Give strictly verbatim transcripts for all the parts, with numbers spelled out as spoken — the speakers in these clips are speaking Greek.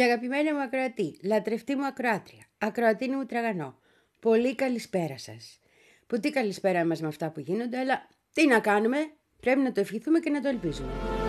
Πολύ αγαπημένη μου ακροατή, λατρευτή μου ακροάτρια, ακροατίνη μου τραγανό, πολύ καλησπέρα σας. Που τι καλησπέρα μας με αυτά που γίνονται, αλλά τι να κάνουμε, πρέπει να το ευχηθούμε και να το ελπίζουμε.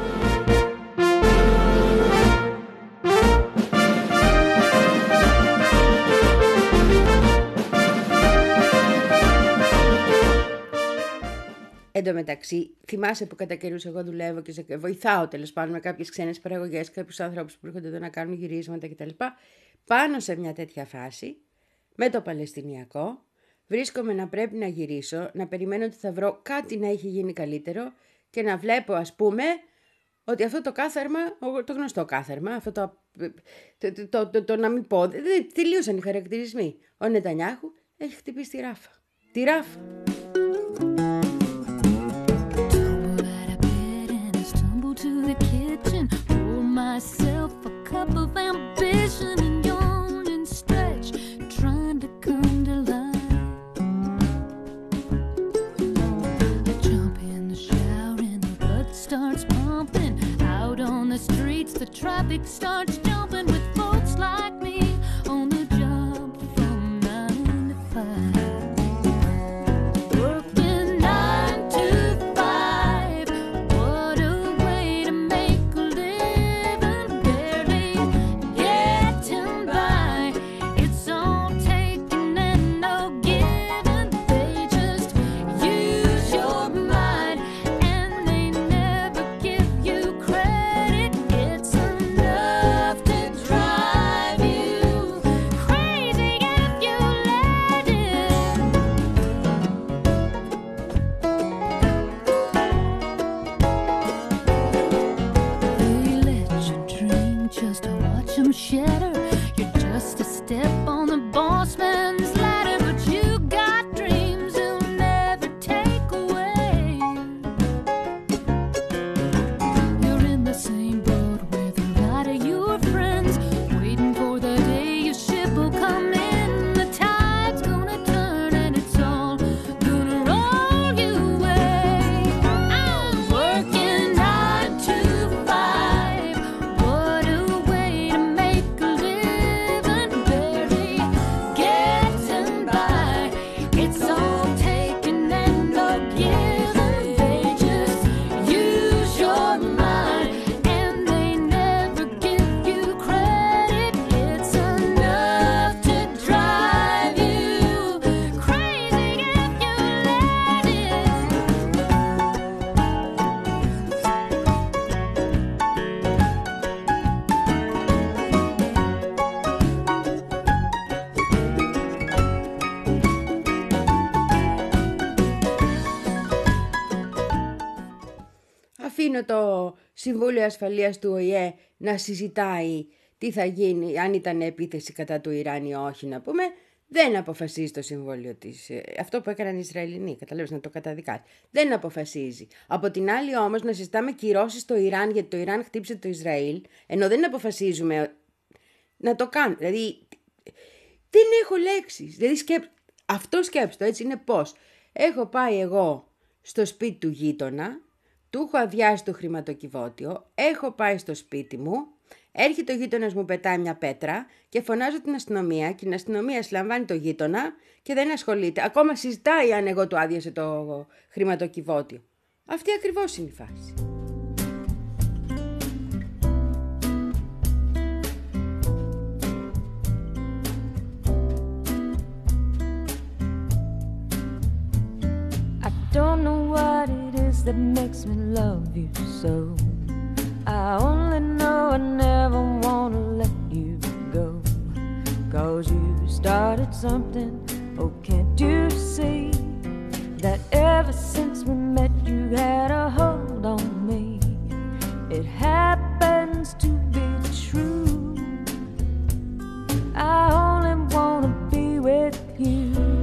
Εν τω μεταξύ, θυμάσαι που κατά καιρούς εγώ δουλεύω και σε βοηθάω τέλος πάντων με κάποιες ξένες παραγωγές, κάποιους ανθρώπους που έρχονται εδώ να κάνουν γυρίσματα κτλ. Πάνω σε μια τέτοια φάση, με το Παλαιστινιακό, βρίσκομαι να πρέπει να γυρίσω, να περιμένω ότι θα βρω κάτι να έχει γίνει καλύτερο και να βλέπω, ας πούμε, ότι αυτό το κάθαρμα, το γνωστό κάθαρμα, αυτό το, το, το, το, το, το να μην πω, τελείωσαν οι χαρακτηρισμοί. Ο Νετανιάχου έχει χτυπήσει τη ράφα. Τη ράφα. Myself a cup of ambition and yawn and stretch, trying to come to life. I jump in the shower and the blood starts pumping. Out on the streets the traffic starts jumping with folks like me on the job from nine to five. Αφήνω το Συμβούλιο Ασφαλείας του Ο Η Ε να συζητάει τι θα γίνει, αν ήταν επίθεση κατά του Ιράν ή όχι, να πούμε. Δεν αποφασίζει το Συμβούλιο της. Αυτό που έκαναν οι Ισραηλινοί, καταλάβεις, να το καταδικάσει. Δεν αποφασίζει. Από την άλλη όμως να συζητάμε κυρώσεις στο Ιράν, γιατί το Ιράν χτύπησε το Ισραήλ, ενώ δεν αποφασίζουμε να το κάνουμε. Δηλαδή, δεν έχω λέξεις. Δηλαδή, σκέπ... αυτό σκέψτε, έτσι είναι πώς. Έχω πάει εγώ στο σπίτι του γείτονα, του έχω αδειάσει το χρηματοκιβώτιο, έχω πάει στο σπίτι μου, έρχεται ο γείτονας μου, πετάει μια πέτρα και φωνάζω την αστυνομία και η αστυνομία συλλαμβάνει το γείτονα και δεν ασχολείται. Ακόμα συζητάει αν εγώ του άδειασε το χρηματοκιβώτιο. Αυτή ακριβώς είναι η φάση. Don't know what it is that makes me love you so. I only know I never wanna let you go. Cause you started something, oh can't you see that ever since we met you had a hold on me. It happens to be true. I only wanna be with you.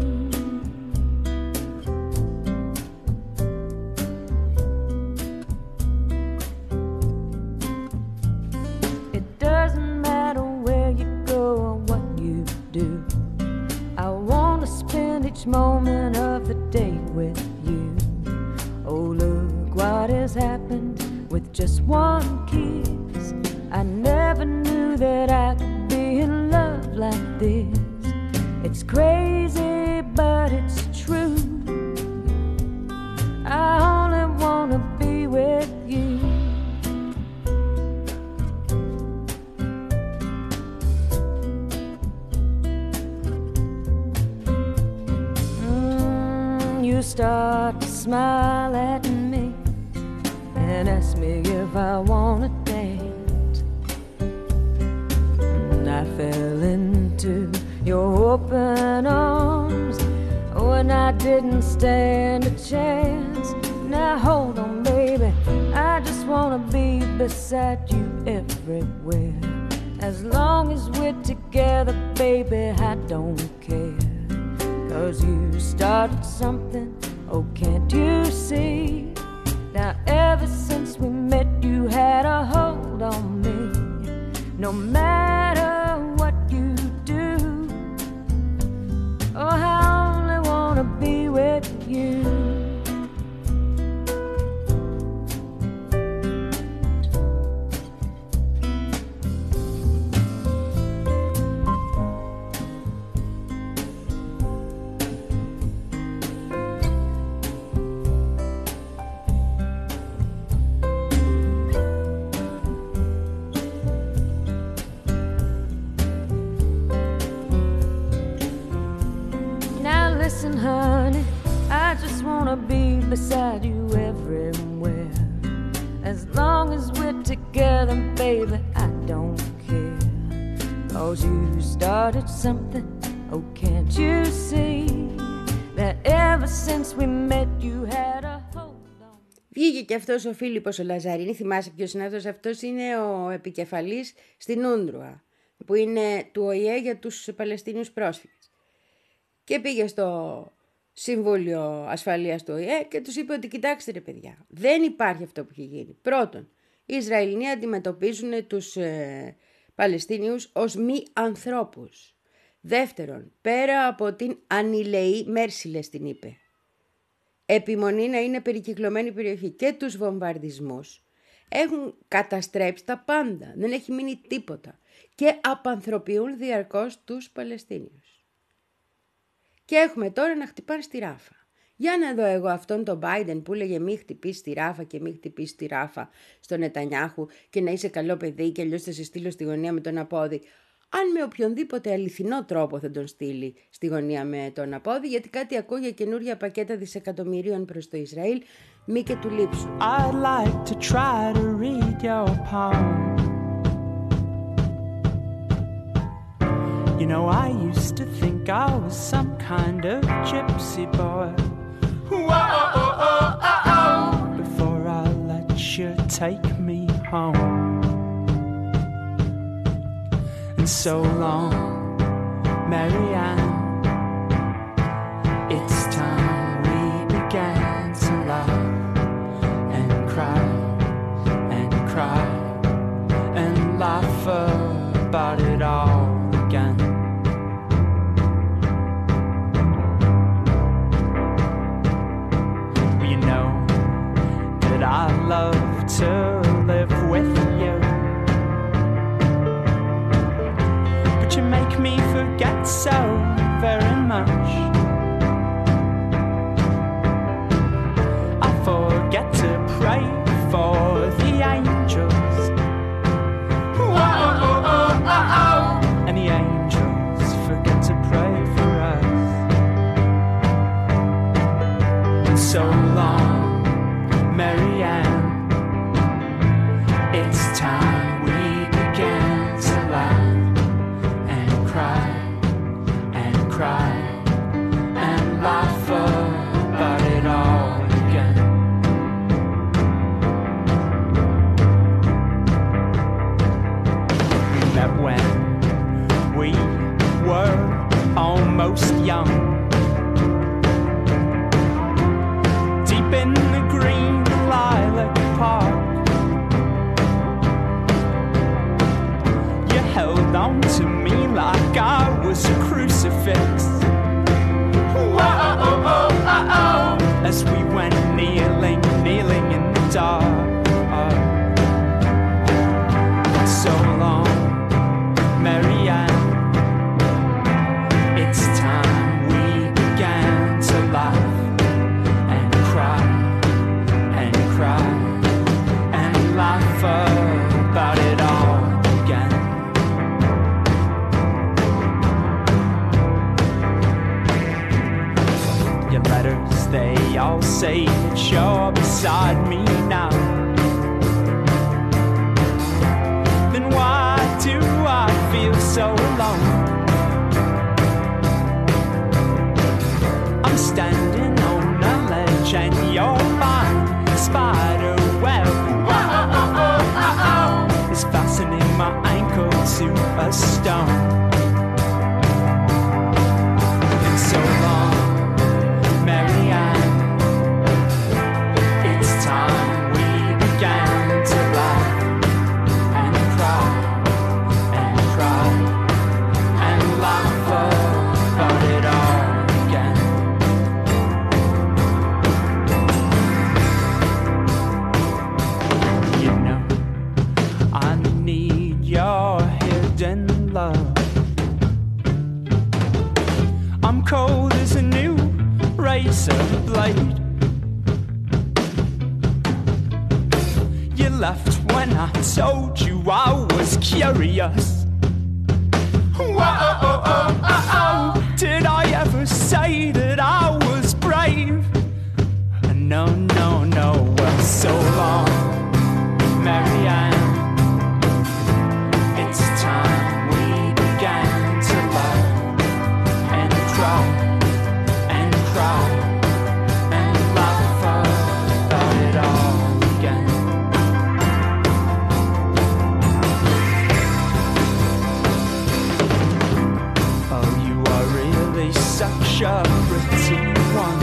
Moment of the day with you. Oh, look what has happened with just one kiss. I never knew that I could be in love like this. It's crazy, but it's true. I only wanna be with you. Mm, you start to smile at me and ask me if I wanna dance. And I fell into your open arms when I didn't stand a chance. Now hold on, baby, I just wanna be beside you everywhere. As long as we're together, baby, I don't care. 'Cause you started something, oh can't you see? Now ever since we met, you had a hold on me. No matter what you do, oh I only wanna be with you. Listen, honey, I just wanna be beside you everywhere. As long as we're together, baby, I don't care. 'Cause you started something, oh can't you see? That ever since we met you had a hold on. Βγήκε και αυτός ο Φίλιππος ο Λαζαρίνη, θυμάσαι ποιος είναι αυτός? Αυτός είναι ο επικεφαλής στην Ούντρουα, που είναι του Ο Ε Ε για τους Παλαιστίνιους πρόσφυγες. Και πήγε στο Συμβούλιο Ασφαλείας του Ο Ε Ε και τους είπε ότι κοιτάξτε ρε παιδιά, δεν υπάρχει αυτό που έχει γίνει. Πρώτον, οι Ισραηλινοί αντιμετωπίζουν τους ε, Παλαιστίνιους ως μη ανθρώπους. Δεύτερον, πέρα από την ανηλεή, Μέρσιλες την είπε, επιμονή να είναι περικυκλωμένη περιοχή και τους βομβαρδισμούς, έχουν καταστρέψει τα πάντα, δεν έχει μείνει τίποτα και απανθρωποιούν διαρκώς τους Παλαιστίνιους. Και έχουμε τώρα να χτυπάνε στη Ράφα. Για να δω εγώ αυτόν τον Biden που έλεγε μη χτυπήσει στη Ράφα και μη χτυπήσει στη Ράφα στον Νετανιάχου και να είσαι καλό παιδί και αλλιώς θα σε στείλω στη γωνία με τον απόδι. Αν με οποιονδήποτε αληθινό τρόπο θα τον στείλει στη γωνία με τον απόδι, γιατί κάτι ακούω για καινούργια πακέτα δισεκατομμυρίων προς το Ισραήλ, μη και του λείψουν. I'd like to try to read your palm. You know, I used to think I was some kind of gypsy boy. Whoa-oh-oh-oh-oh. Before I let you take me home. And so long, Marianne, it's time we began to laugh and cry and cry and laugh about it all again. I love to live with you, but you make me forget so very much. I forget to pray for the angels. Whoa-oh-oh-oh-oh. And the angels forget to pray for us. And so long, Marianne, it's time we began to laugh and cry and cry and laugh about it all again. We met when we were almost young, deep in the green lilac park. You held on to me like I was a crucifix. Whoa-oh-oh-oh-oh. As we went kneeling, kneeling in the dark. So long, Marianne, it's time we began to laugh and cry and cry and laugh about it all again. Your letters, they all say that you're beside me now. Then why do I feel so alone? I'm standing on a ledge and you're my spider web. Is fastening my ankle to a stone. It's so long, Marianne. It's time we began to laugh and cry and cry and laugh about it all again. You know, I need your hidden love. I'm cold as a new razor blade. You left when I told you I was curious. Whoa, did I ever say that I was brave? No, no, no, well, so long, Marianne. It's time we began to laugh and cry and cry and laugh about it all again. Oh, you are really such a pretty one.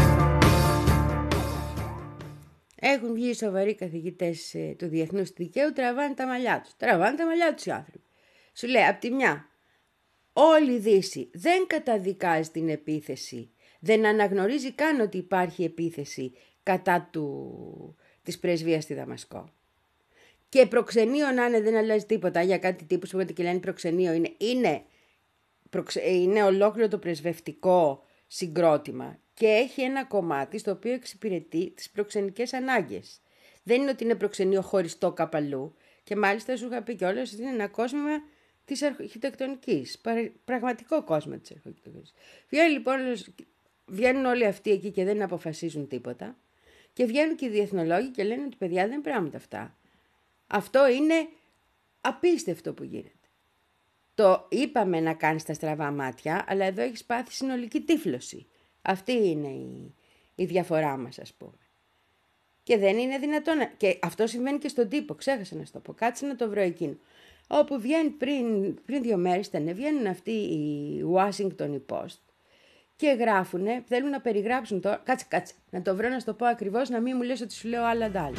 Έχουν βγει σοβαροί καθηγητές ε, του διεθνούς δικαίου, τραβάνε τα μαλλιά τους. Τραβάνε τα μαλλιά τους οι άνθρωποι. Σου λέει, απ' τη μια, όλη η Δύση δεν καταδικάζει την επίθεση, δεν αναγνωρίζει καν ότι υπάρχει επίθεση κατά του, της πρεσβείας στη Δαμασκό. Και προξενείο να είναι, δεν αλλάζει τίποτα για κάτι τύπους που και λένε προξενείο. Είναι, είναι, προξε, είναι ολόκληρο το πρεσβευτικό συγκρότημα και έχει ένα κομμάτι στο οποίο εξυπηρετεί τις προξενικές ανάγκες. Δεν είναι ότι είναι προξενείο χωριστό καπαλού και μάλιστα σου είχα πει κιόλας ότι είναι ένα κόσμημα της αρχιτεκτονικής, πραγματικό κόσμο της αρχιτεκτονικής. Βγαίνουν λοιπόν, βγαίνουν όλοι αυτοί εκεί και δεν αποφασίζουν τίποτα και βγαίνουν και οι διεθνολόγοι και λένε ότι παιδιά δεν είναι πράγματα αυτά. Αυτό είναι απίστευτο που γίνεται. Το είπαμε να κάνεις τα στραβά μάτια, αλλά εδώ έχεις πάθει συνολική τύφλωση. Αυτή είναι η, η διαφορά μας, ας πούμε. Και δεν είναι δυνατόν. Να... Και αυτό συμβαίνει και στον τύπο. Ξέχασα να σου το πω. Κάτσε να το βρω εκείνο. Όπου βγαίνει πριν, πριν δύο μέρες ήταν, βγαίνουν αυτοί οι Washington Post και γράφουνε, θέλουν να περιγράψουν το. Κάτσε, κάτσε. Να το βρω να σου το πω ακριβώς, να μην μου λες ότι σου λέω άλλα αντάλλα.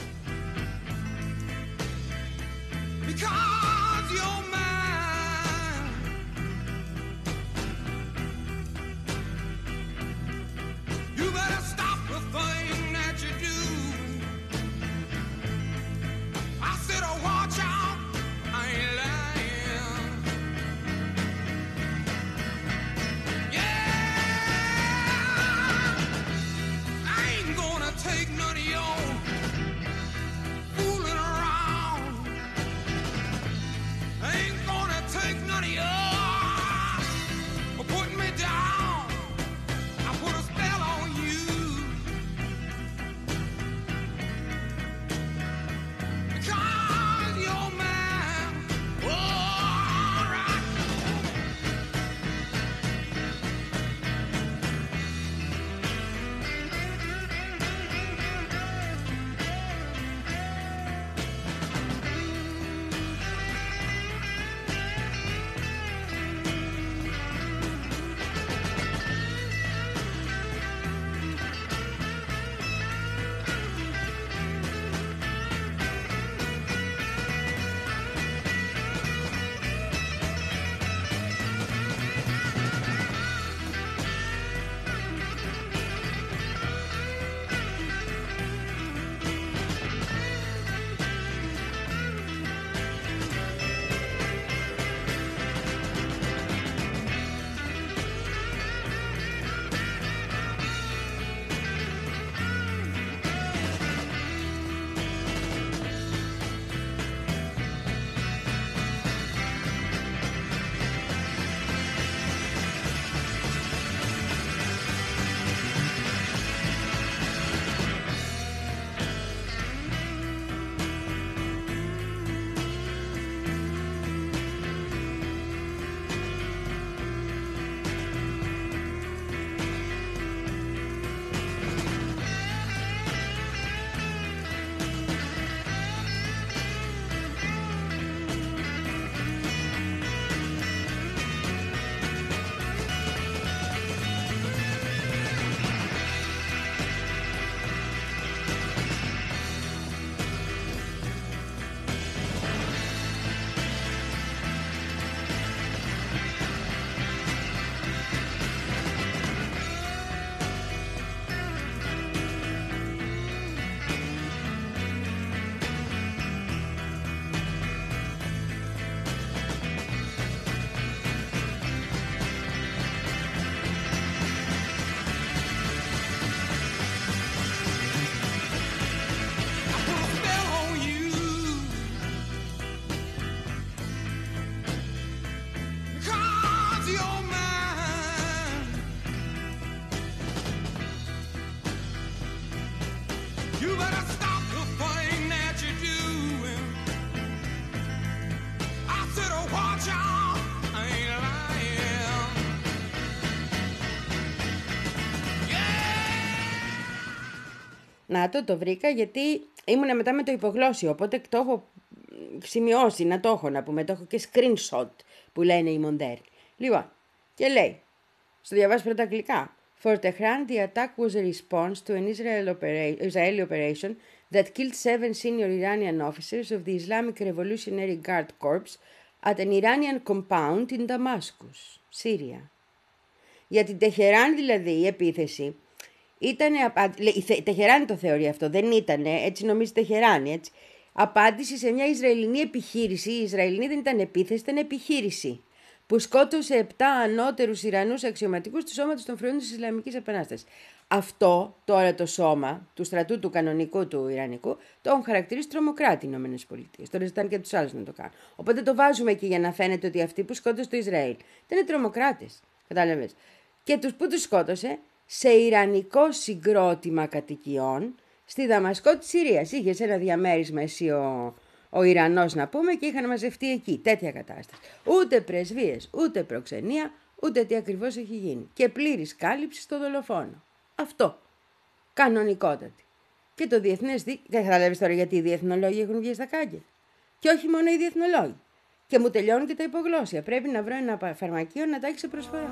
Να το, το βρήκα γιατί ήμουνα μετά με το υπογλώσσιο, οπότε το έχω σημειώσει, να το έχω να πούμε, το έχω και screenshot που λένε οι μοντέρνοι. Λοιπόν, και λέει, στο διαβάζω πρώτα αγγλικά. For Tehran, the attack was a response to an Israel opera- Israeli operation that killed seven senior Iranian officers of the Islamic Revolutionary Guard Corps at an Iranian compound in Damascus, Syria. Για την Τεχεράν δηλαδή η επίθεση ήταν, η Τεχεράνη το θεωρεί αυτό, δεν ήτανε, έτσι νομίζει Τεχεράνη, έτσι. Απάντηση σε μια Ισραηλινή επιχείρηση, η Ισραηλινή δεν ήταν επίθεση, ήταν επιχείρηση, που σκότωσε επτά ανώτερους Ιρανούς αξιωματικούς του σώματος των φρουρών της Ισλαμικής Επανάστασης. Αυτό τώρα το σώμα του στρατού του κανονικού του Ιρανικού το έχουν χαρακτηρίσει τρομοκράτη οι ΗΠΑ. Τώρα ζητάνε και τους άλλους να το κάνουν. Οπότε το βάζουμε εκεί για να φαίνεται ότι αυτοί που σκότωσε το Ισραήλ δεν είναι τρομοκράτες. Κατάλαβες. Και τους που τους σκότωσε σε ιρανικό συγκρότημα κατοικιών στη Δαμασκό της Συρίας. Είχε σε ένα διαμέρισμα εσύ ο, ο Ιρανός να πούμε και είχαν μαζευτεί εκεί. Τέτοια κατάσταση. Ούτε πρεσβείες, ούτε προξενία, ούτε τι ακριβώς έχει γίνει. Και πλήρης κάλυψη στο δολοφόνο. Αυτό. Κανονικότατη. Και το διεθνές δίκαιο. Δεν καταλαβαίνεις τώρα γιατί οι διεθνολόγοι έχουν βγει στα κάγκελα. Και όχι μόνο οι διεθνολόγοι. Και μου τελειώνουν και τα υπογλώσσια. Πρέπει να βρω ένα φαρμακείο να τα έχει σε προσφορά.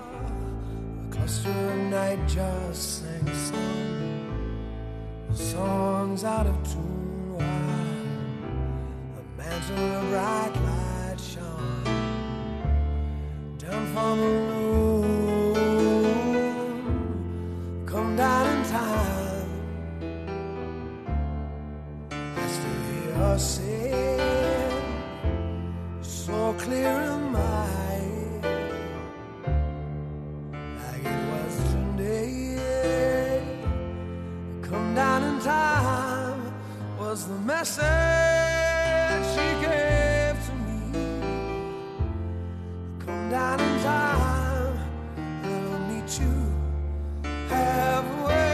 Songs out of tune while the mantle of bright light shone down from the roof, come down in time. I still hear her sing, so clear in my ear, like it was today. Come down in time was the message she gave to me. Come down in time and I'll meet you halfway.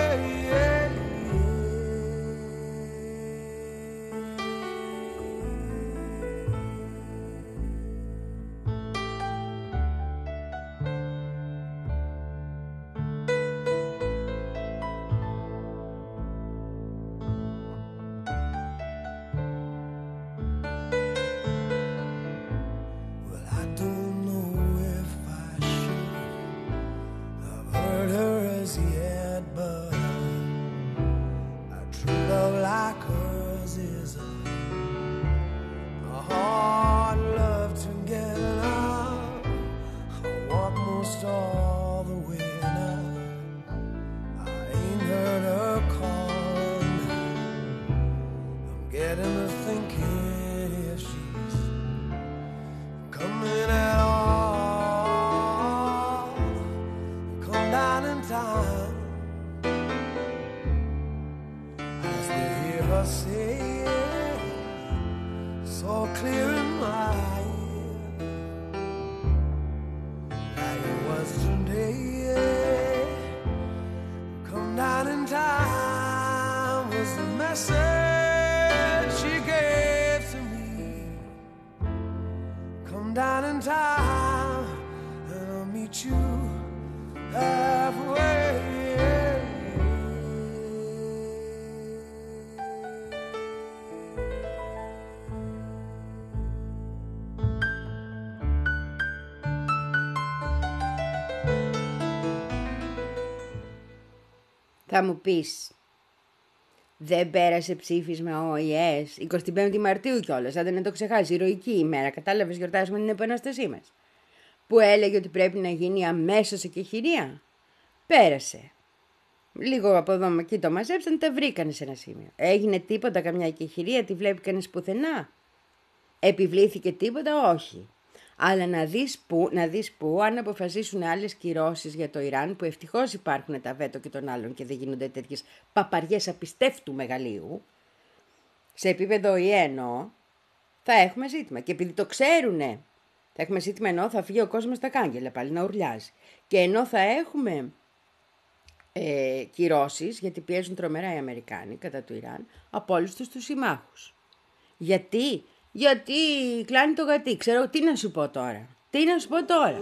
Θα μου πεις, δεν πέρασε ψήφισμα ο ΙΕΣ, εικοστή πέμπτη Μαρτίου κιόλας, αν δεν να το ξεχάσει, ηρωική ημέρα, κατάλαβες, γιορτάζουμε την επανάστασή μας, που έλεγε ότι πρέπει να γίνει αμέσως εκεχηρία. Πέρασε. Λίγο από εδώ εκεί το μαζέψαν, τα βρήκανε σε ένα σημείο. Έγινε τίποτα, καμιά εκεχηρία, τη βλέπει κανείς πουθενά. Επιβλήθηκε τίποτα, όχι. Αλλά να δεις που, να δεις που αν αποφασίσουν άλλες κυρώσεις για το Ιράν, που ευτυχώς υπάρχουν τα βέτο και των άλλων και δεν γίνονται τέτοιες παπαριές απιστεύτου μεγαλείου, σε επίπεδο ΙΕ εννοώ, θα έχουμε ζήτημα. Και επειδή το ξέρουνε, θα έχουμε ζήτημα ενώ θα φύγει ο κόσμος στα κάγκελα πάλι να ουρλιάζει. Και ενώ θα έχουμε ε, κυρώσεις, γιατί πιέζουν τρομερά οι Αμερικάνοι κατά του Ιράν, από όλους τους τους συμμάχους. Γιατί... Γιατί κλάνει το γατί. Ξέρω τι να σου πω τώρα. Τι να σου πω τώρα.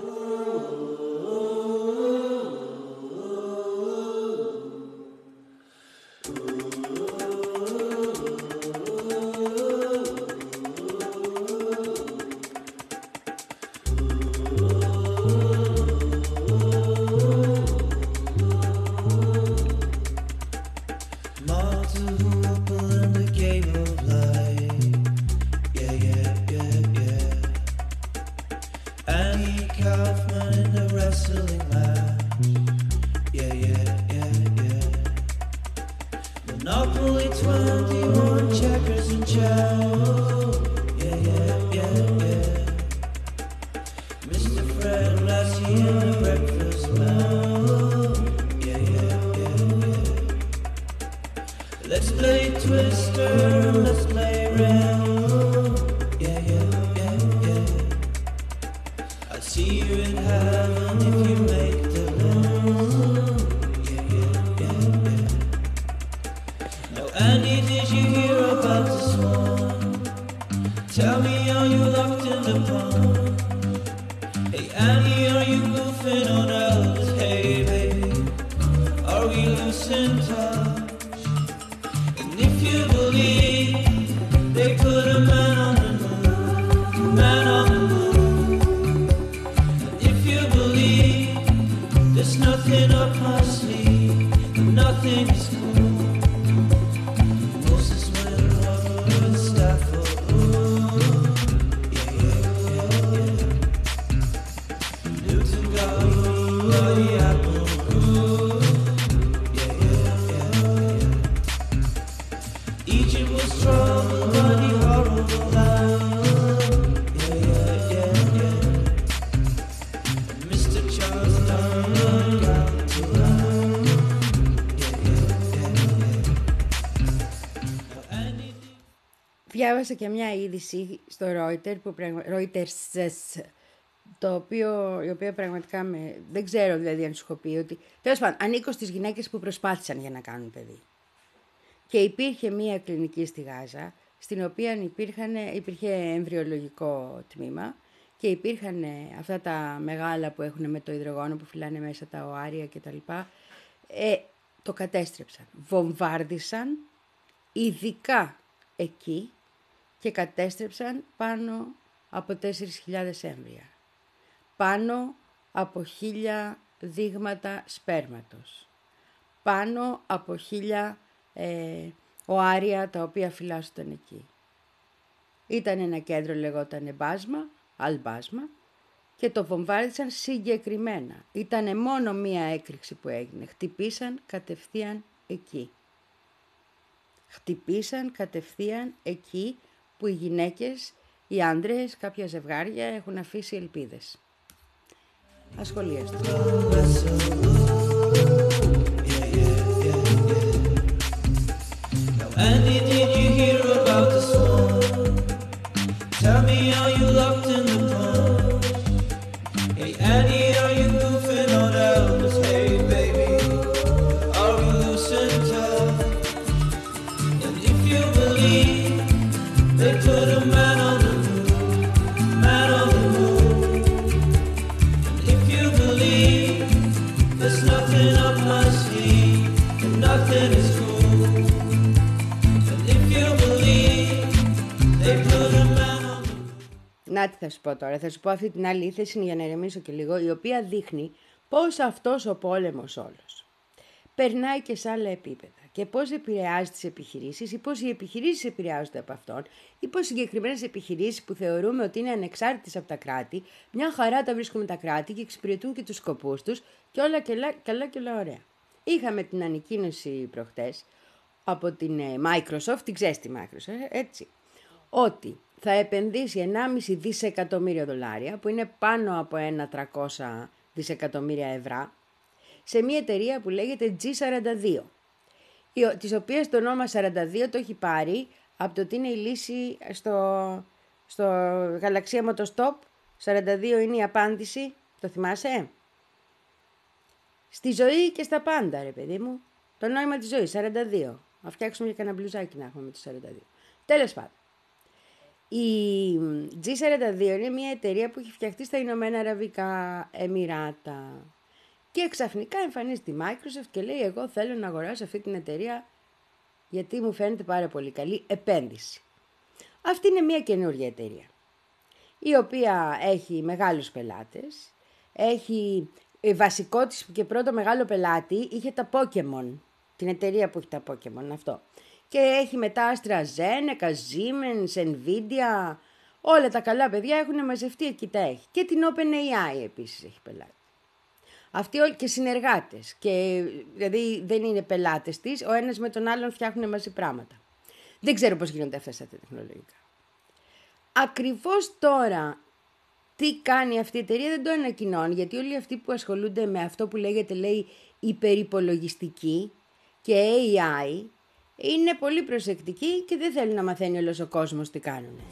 wrestling match. Yeah, yeah, yeah, yeah. Monopoly twenty-one, checkers and chow. Yeah, yeah, yeah, yeah. Mister Fred Lassie in a breakfast mouth. Yeah, yeah, yeah, yeah. Let's play Twister, let's play round. Yeah, yeah, yeah, yeah. I'll see you in heaven if you make the round. Yeah, yeah, yeah, yeah. Now, Annie, did you hear about the swan? Tell me, are you locked in the pond? Hey, Annie, are you goofing on us? Hey, baby, are we losing touch? And if you believe they put a man on the moon, man on the moon. And if you believe there's nothing up my sleeve, nothing is cool. Moses went over with Stafford. Yeah, yeah, yeah, yeah. Newton got a fool by the apple grew. Yeah, yeah, yeah, yeah. Egypt was troubled by the horrible land. Yeah, yeah, yeah, yeah. And Mister Charles Darwin got to land. Yeah, yeah, yeah, yeah. Now, Annie did... Διάβασα και μια είδηση στο Reuters, που πραγμα... Reuters, το οποίο, η οποία πραγματικά με... δεν ξέρω δηλαδή αν σου έχω πει ότι... Τέλος πάντων, ανήκω στις γυναίκες που προσπάθησαν για να κάνουν παιδί. Και υπήρχε μια κλινική στη Γάζα, στην οποία υπήρχαν, υπήρχε εμβριολογικό τμήμα και υπήρχαν αυτά τα μεγάλα που έχουν με το υδρογόνο που φυλάνε μέσα τα οάρια κτλ. Ε, το κατέστρεψαν. Βομβάρδισαν ειδικά εκεί και κατέστρεψαν πάνω από τέσσερις χιλιάδες έμβρια. Πάνω από χίλια δείγματα σπέρματος. Πάνω από χίλια ε, οάρια τα οποία φυλάσσονταν εκεί. Ήταν ένα κέντρο, λεγόταν Μπάσμα, Αλμπάσμα, και το βομβάρδισαν συγκεκριμένα. Ήτανε μόνο μία έκρηξη που έγινε. Χτυπήσαν κατευθείαν εκεί. Χτυπήσαν κατευθείαν εκεί που οι γυναίκες, οι άντρες, κάποια ζευγάρια έχουν αφήσει ελπίδες. Ασχολίαστο. Annie, did you hear about the swan? Tell me, are you locked in the pond? Hey, Annie, are you goofing on Elvis? Hey, baby, are we losing touch? And if you believe they put a man on the moon, man on the moon. And if you believe there's nothing up my sleeve, and nothing is cool. Να τι θα σου πω τώρα, θα σου πω αυτή την άλλη ήθεση για να ηρεμήσω και λίγο, η οποία δείχνει πώς αυτός ο πόλεμος όλος περνάει και σε άλλα επίπεδα και πώς επηρεάζει τις επιχειρήσεις ή πώς οι επιχειρήσεις επηρεάζονται από αυτόν ή πώς συγκεκριμένες επιχειρήσεις που θεωρούμε ότι είναι ανεξάρτητες από τα κράτη, μια χαρά τα βρίσκουμε τα κράτη και εξυπηρετούν και τους σκοπούς τους και όλα καλά, καλά και όλα ωραία. Είχαμε την ανακοίνωση προχτές από την Microsoft, την ξέρεις τη Microsoft, έτσι, ότι θα επενδύσει ενάμιση δισεκατομμύρια δολάρια, που είναι πάνω από ένα τριακόσια δισεκατομμύρια ευρώ, σε μια εταιρεία που λέγεται τζι σαράντα δύο, της οποίας το όνομα σαράντα δύο το έχει πάρει από το ότι είναι η λύση στο, στο γαλαξία Motostop. σαράντα δύο είναι η απάντηση, το θυμάσαι? Στη ζωή και στα πάντα, ρε παιδί μου. Το νόημα της ζωής, σαράντα δύο. Να φτιάξουμε και κανένα μπλουζάκι να έχουμε με το σαράντα δύο. Τέλος πάντων. Η τζι σαράντα δύο είναι μια εταιρεία που έχει φτιαχτεί στα Ηνωμένα Αραβικά Εμιράτα. Και ξαφνικά εμφανίζεται η Microsoft και λέει: εγώ θέλω να αγοράσω αυτή την εταιρεία γιατί μου φαίνεται πάρα πολύ καλή επένδυση. Αυτή είναι μια καινούργια εταιρεία, η οποία έχει μεγάλους πελάτες, έχει βασικό της και πρώτο μεγάλο πελάτη, είχε τα Pokemon, την εταιρεία που έχει τα Pokemon αυτό. Και έχει μετά AstraZeneca, Siemens, Nvidia, όλα τα καλά παιδιά έχουν μαζευτεί εκεί τα έχει. Και την OpenAI επίσης έχει πελάτη. Αυτοί όλοι και συνεργάτες. Και, δηλαδή δεν είναι πελάτες της, ο ένας με τον άλλον φτιάχνουν μαζί πράγματα. Δεν ξέρω πώς γίνονται αυτά στα τεχνολογικά. Ακριβώς τώρα τι κάνει αυτή η εταιρεία δεν το ανακοινώνει, γιατί όλοι αυτοί που ασχολούνται με αυτό που λέγεται λέει υπερυπολογιστική και έι άι είναι πολύ προσεκτικοί και δεν θέλουν να μαθαίνει όλος ο κόσμος τι κάνουν.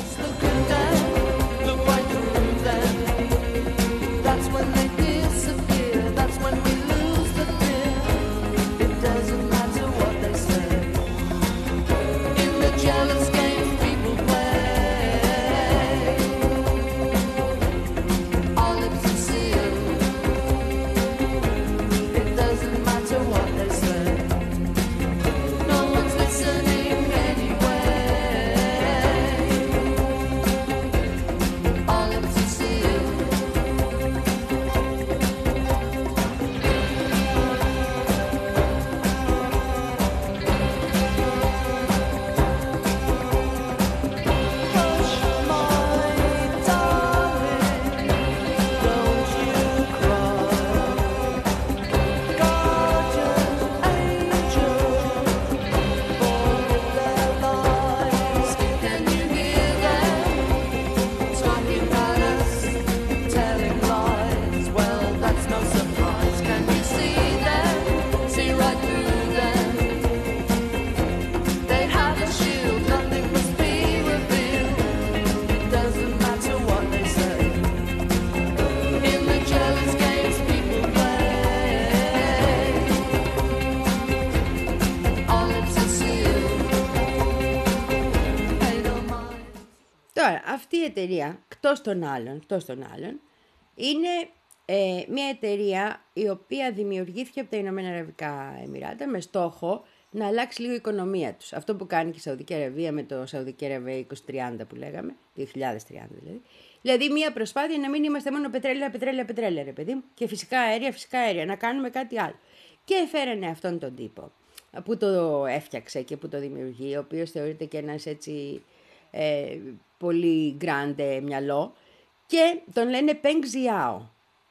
Τώρα, αυτή η εταιρεία, εκτός των άλλων, εκτός των άλλων είναι ε, μια εταιρεία η οποία δημιουργήθηκε από τα Ηνωμένα Αραβικά Εμιράτα με στόχο να αλλάξει λίγο η οικονομία τους. Αυτό που κάνει και η Σαουδική Αραβία με το Σαουδική Αραβία είκοσι τριάντα που λέγαμε, δύο χιλιάδες τριάντα δηλαδή. Δηλαδή μια προσπάθεια να μην είμαστε μόνο πετρέλαια, πετρέλαια, πετρέλαια ρε παιδί μου, και φυσικά αέρια, φυσικά αέρια, να κάνουμε κάτι άλλο. Και έφερανε αυτόν τον τύπο που το έφτιαξε και που το δημιουργεί, ο οποίος θεωρείται και ένας έτσι ε, πολύ γκράντε μυαλό, και τον λένε Peng Zhao.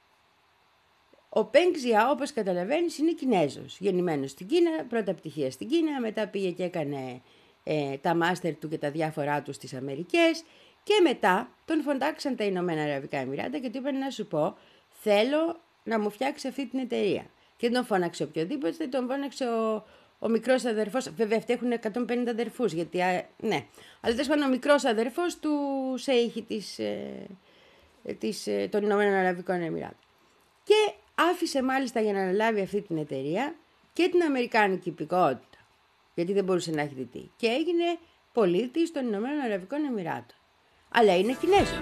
Ο Peng Zhao, όπως καταλαβαίνεις, είναι Κινέζος, γεννημένος στην Κίνα, πρώτα πτυχία στην Κίνα, μετά πήγε και έκανε ε, τα μάστερ του και τα διάφορά του στις Αμερικές, και μετά τον φωνάξαν τα Ηνωμένα Αραβικά Εμιράτα και του είπαν να σου πω, θέλω να μου φτιάξει αυτή την εταιρεία. Και δεν τον φώναξε οποιοδήποτε, τον φώναξε ο, ο μικρός αδερφός. Βέβαια, αυτοί έχουν εκατόν πενήντα αδερφούς, γιατί, α, ναι. Αλλά τέλος πάντων, ο μικρός αδερφός του Σέιχη της, ε, της, ε, των Ηνωμένων Αραβικών Εμιράτων. Και άφησε μάλιστα για να αναλάβει αυτή την εταιρεία και την αμερικάνικη υπηκότητα, γιατί δεν μπορούσε να έχει δει. Και έγινε πολίτης των Ηνωμένων Αραβικών Εμιράτων. Αλλά είναι Κινέζος.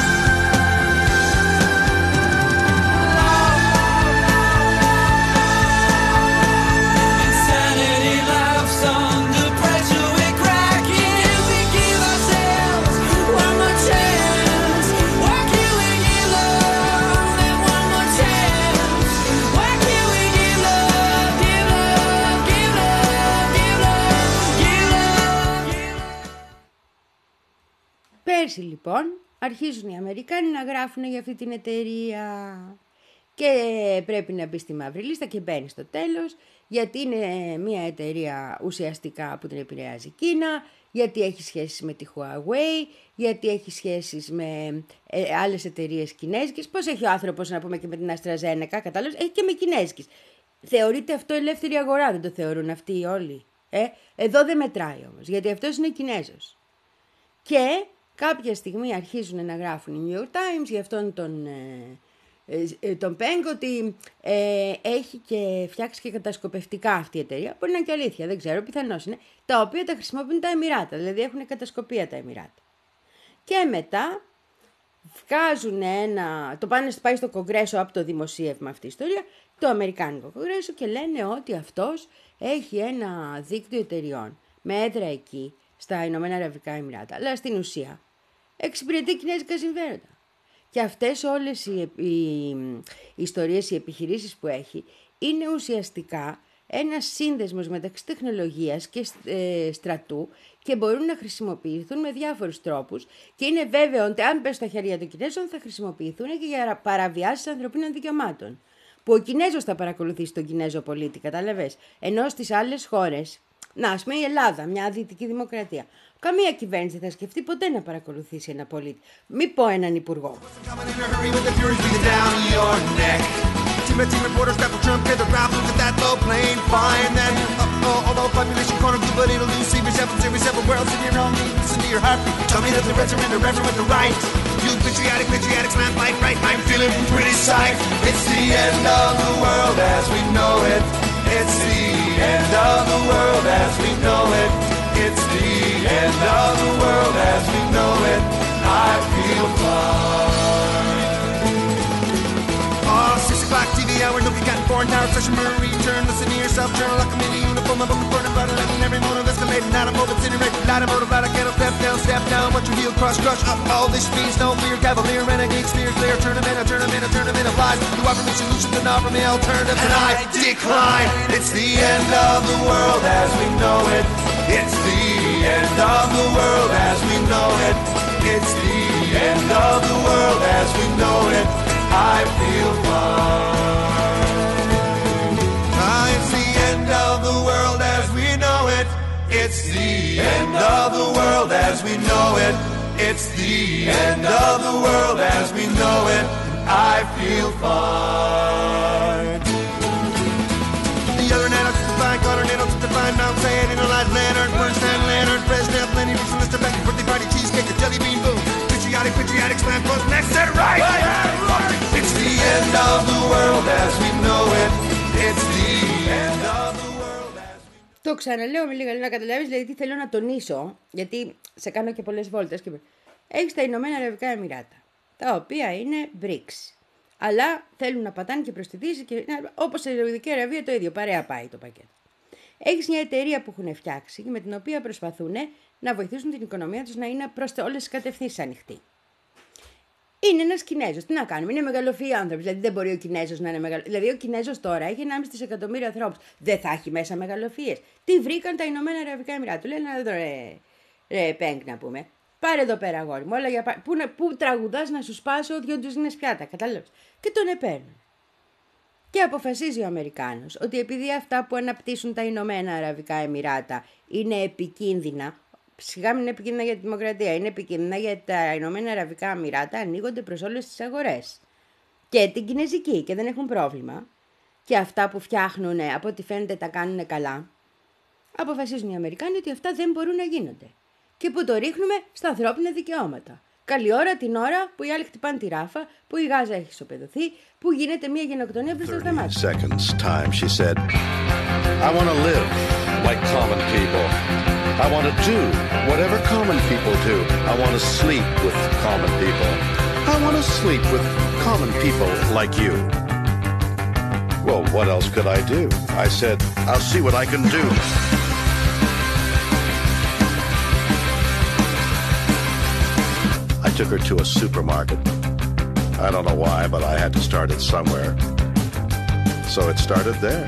Love Πέρσι λοιπόν αρχίζουν οι Αμερικάνοι να γράφουν για αυτή την εταιρεία και πρέπει να μπει στη μαύρη λίστα και μπαίνει στο τέλος, γιατί είναι μια εταιρεία ουσιαστικά που την επηρεάζει η Κίνα, γιατί έχει σχέσεις με τη Huawei, γιατί έχει σχέσεις με ε, άλλες εταιρείες κινέζικες. Πώς έχει ο άνθρωπος, να πούμε, και με την AstraZeneca, κατάλαβες, έχει και με κινέζικες. Θεωρείται αυτό ελεύθερη αγορά, δεν το θεωρούν αυτοί όλοι? Ε? Εδώ δεν μετράει όμως, γιατί αυτός είναι Κινέζος. Και κάποια στιγμή αρχίζουν να γράφουν οι New York Times για αυτόν τον, ε, ε, τον Peng, ότι ε, έχει και φτιάξει και κατασκοπευτικά αυτή η εταιρεία. Μπορεί να είναι και αλήθεια, δεν ξέρω, πιθανώς είναι. Τα οποία τα χρησιμοποιούν τα Εμιράτα, δηλαδή έχουν κατασκοπία τα Εμιράτα. Και μετά βγάζουν ένα, το πάνε πάει στο Κογκρέσο από το δημοσίευμα αυτή η ιστορία, το Αμερικάνικο Κογκρέσο, και λένε ότι αυτός έχει ένα δίκτυο εταιριών με έδρα εκεί, στα Ηνωμένα Αραβικά Εμιράτα, αλλά στην ουσία εξυπηρετεί κινέζικα συμφέροντα. Και αυτές όλες οι, οι, οι ιστορίες, οι επιχειρήσεις που έχει, είναι ουσιαστικά ένας σύνδεσμος μεταξύ τεχνολογίας και ε, στρατού, και μπορούν να χρησιμοποιηθούν με διάφορους τρόπους, και είναι βέβαιο ότι αν πέσουν στα χέρια των Κινέζων θα χρησιμοποιηθούν και για παραβιάσεις ανθρωπίνων δικαιωμάτων. Που ο Κινέζος θα παρακολουθήσει τον Κινέζο πολίτη, κατάλαβες. Ενώ στις άλλες χώρες, να, ας πούμε η Ελλάδα, μια δυτική δημοκρατία, καμία κυβέρνηση δεν θα σκεφτεί ποτέ να παρακολουθήσει ένα πολίτη. Μη πω έναν υπουργό. Team reporters grab the Trump, get the ground, look at that low plane, fine then. Uh-oh, although population corner blue, but it'll lose. See yourself, see yourself, worlds in your own need. Listen to your heartbeat. Tell me that the rest are in the reverend with the right. You patriotic, patriotic, slam fight right. I'm feeling pretty psyched. It's the end of the world as we know it. It's the end of the world as we know it. It's the end of the world as we know it. I feel fine. Oh, six o'clock T V hour, nobody got foreign tower session. Marie, turn, listen to yourself, journal, like a mini uniform. My book is burning, but letting every motive escalate. Not a motive, incinerate, light a motive, light a kettle, step down, step down. Watch your heel cross, crush up all this speeds. No fear, cavalier, renegade, sphere, clear. Tournament, a tournament, a tournament of lies. You offer me solutions and offer me alternatives, and I decline. It's the end of the world as we know it. It's the end of the world as we know it. It's the end of the world as we know it. I feel fine. Ah, it's the end of the world as we know it. It's the end of the world as we know it. It's the end of the world as we know it. I feel fine. The other night I took the fine, got her nail, took the fine, Mount Saying, in a light lantern, Bernstein lantern, Fresnel, plenty, Richard, Mister Becky, birthday party, cheesecake, a jelly bean, boom. Patriotic, patriotic, slam, close, next, set right. It's the end of the world as we know it. It's the end of the world as we... Το ξαναλέω με λίγα λόγια να καταλάβεις, δηλαδή τι θέλω να τονίσω, γιατί σε κάνω και πολλές βόλτες. Και... έχεις τα Ηνωμένα Αραβικά Εμιράτα, τα οποία είναι μπρικς. Αλλά θέλουν να πατάνε και προς τη Δύση, και... όπως η Σαουδική Αραβία το ίδιο, παρέα πάει το πακέτο. Έχεις μια εταιρεία που έχουν φτιάξει και με την οποία προσπαθούν να βοηθήσουν την οικονομία τους να είναι προς όλες τις κατευθύνσεις ανοιχτή. Είναι ένας Κινέζος. Τι να κάνουμε, είναι μεγαλοφυή άνθρωπος. Δηλαδή δεν μπορεί ο Κινέζος να είναι μεγαλοφυής. Δηλαδή ο Κινέζος τώρα έχει ενάμιση δισεκατομμύρια ανθρώπους. Δεν θα έχει μέσα μεγαλοφυίες. Τι βρήκαν τα Ηνωμένα Αραβικά Εμιράτα. Του λένε εδώ ρε, ρε Πέγκ να πούμε. Πάρε εδώ πέρα αγόρι μου. Όλα για πά... Πού, πού τραγουδάς να σου σπάσω δύο ντουζίνες πιάτα. Κατάλαβες. Και τον επέρνουν. Και αποφασίζει ο Αμερικάνος ότι επειδή αυτά που αναπτύσσουν τα Ηνωμένα Αραβικά Εμιράτα είναι επικίνδυνα. Σιγά μην είναι επικίνδυνα για τη δημοκρατία, είναι επικίνδυνα γιατί τα Ηνωμένα Αραβικά Εμιράτα ανοίγονται προς όλες τις αγορές. Και την κινέζικη και δεν έχουν πρόβλημα. Και αυτά που φτιάχνουν, από ό,τι φαίνεται τα κάνουν καλά. Αποφασίζουν οι Αμερικάνοι ότι αυτά δεν μπορούν να γίνονται. Και που το ρίχνουμε στα ανθρώπινα δικαιώματα. Καλή ώρα την ώρα που οι άλλοι χτυπάνε τη ράφα, που η Γάζα έχει ισοπεδωθεί, που γίνεται μια γενοκτονία μπροστά στα μάτια. Seconds time she said, I want to live like common people. I want to do whatever common people do. I want to sleep with common people. I want to sleep with common people like you. Well, what else could I do? I said, I'll see what I can do. I took her to a supermarket. I don't know why, but I had to start it somewhere. So it started there.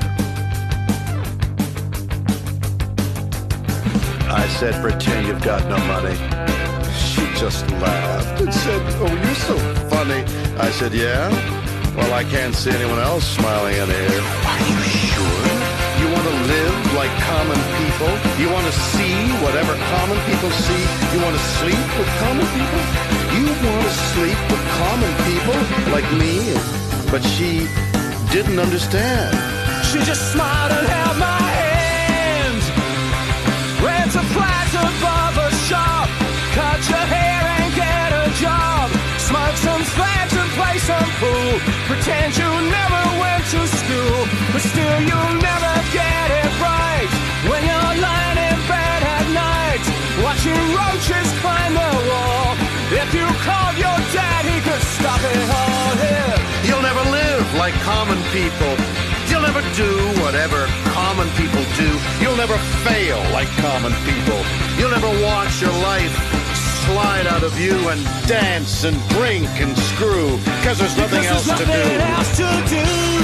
I said, pretend you've got no money. she just laughed and said, "Oh, you're so funny." I said, "Yeah? Well, I can't see anyone else smiling in here." "Are you sure? You want to live like common people? You want to see whatever common people see? You want to sleep with common people? You want to sleep with common people like me?" But she didn't understand. She just smiled and held my hand. Ran to flats above a shop. Cut your hair and get a job. Smoke some fags and play some pool. Pretend you never went to school, but still you'll never get it right. When you're lying in bed at night, watching roaches climb the wall. If you called your dad, he could stop it all here. You'll never live like common people. You'll never do whatever common people do. You'll never fail like common people. You'll never watch your life slide out of you and dance and drink and screw, because there's nothing Because else there's nothing to do. else to do.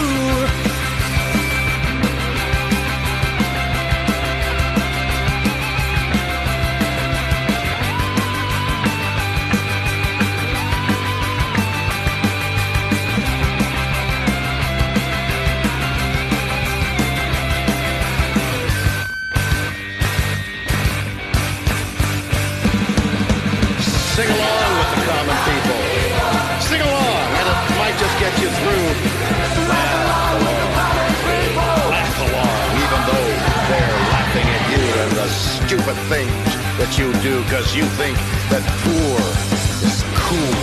Sing along with the common people. Sing along, and it might just get you through. Laugh along. Laugh along, even though they're laughing at you and the stupid things that you do, because you think that poor is cool.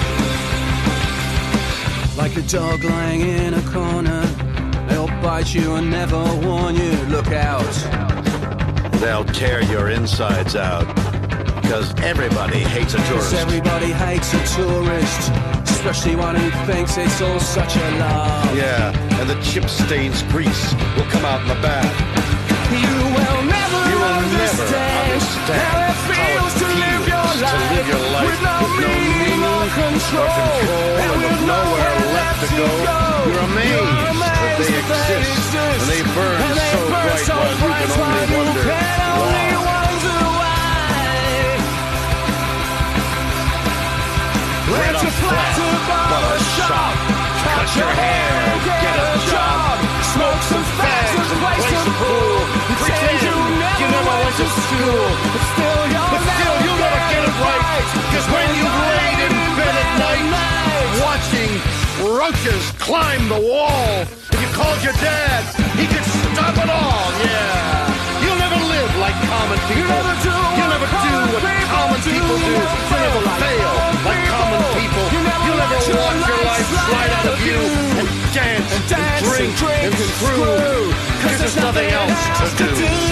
Like a dog lying in a corner, they'll bite you and never warn you. Look out. They'll tear your insides out, because everybody hates a Cause tourist. everybody hates a tourist, especially one who thinks it's all such a laugh. Yeah, and the chip stains grease will come out in the bath. You will never You will never understand, understand how it feels how it to, live your, feels to life live your life with no with no meaning meaning or control, or control, and with nowhere left to go. You're amazed, You're amazed that they that they exist, exist, and they burn and they so burn bright so while bright you can only while you wonder can only why. wonder why. Rent a flat above a shop, cut your hair, get a job, smoke some fags and play some pool. Pretend you never went to school, but still you'll But still, you'll never get it right, because when you laid in bed at night, watching roaches climb the wall, if you called your dad, he could stop it all, yeah. You'll never live like common people. You'll never do You'll never what do what common common people people do. do. You'll never fail like common people. You never You'll never let your watch your life life slide out of you and dance and dance drink and drink and and screw, screw, because there's nothing else to do.